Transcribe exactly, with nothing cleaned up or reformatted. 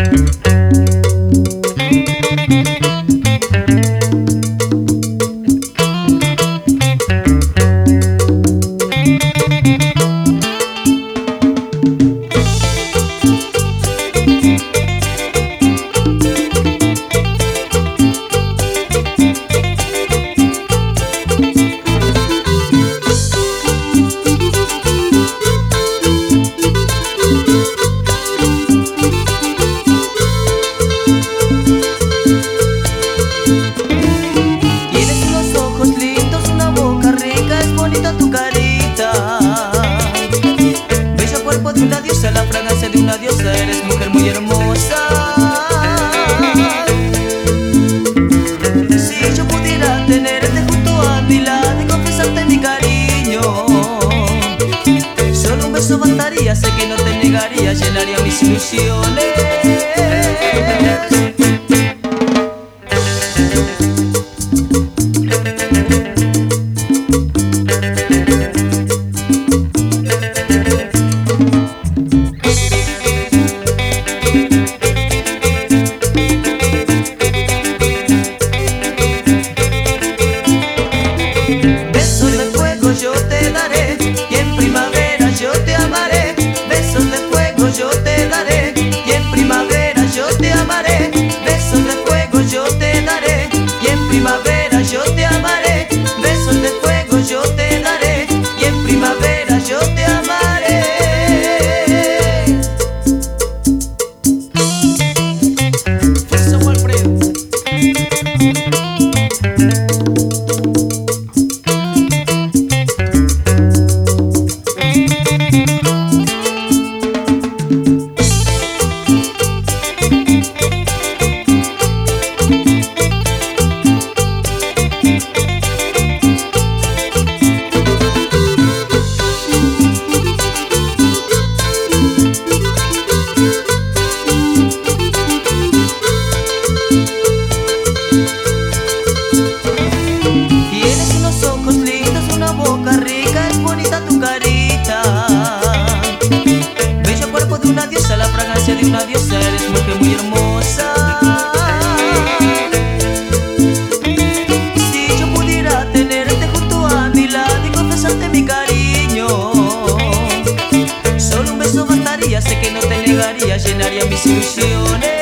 Una diosa, la fragancia de una diosa, eres mujer muy hermosa. Si yo pudiera tenerte junto a mi lado y confesarte mi cariño, solo un beso bastaría, sé que no te negaría, llenaría mis ilusiones. Yo te daré y en primavera yo te amaré. Besos de fuego yo te daré y en primavera yo te amaré. Besos de fuego yo te daré y en primavera yo te amaré. Besos de fuego yo te daré y en primavera yo te amaré. Fuerza Walfredo. La fragancia de una diosa, eres mujer muy hermosa. Si yo pudiera tenerte junto a mi lado y confesarte mi cariño, solo un beso bastaría, sé que no te negaría, llenaría mis ilusiones.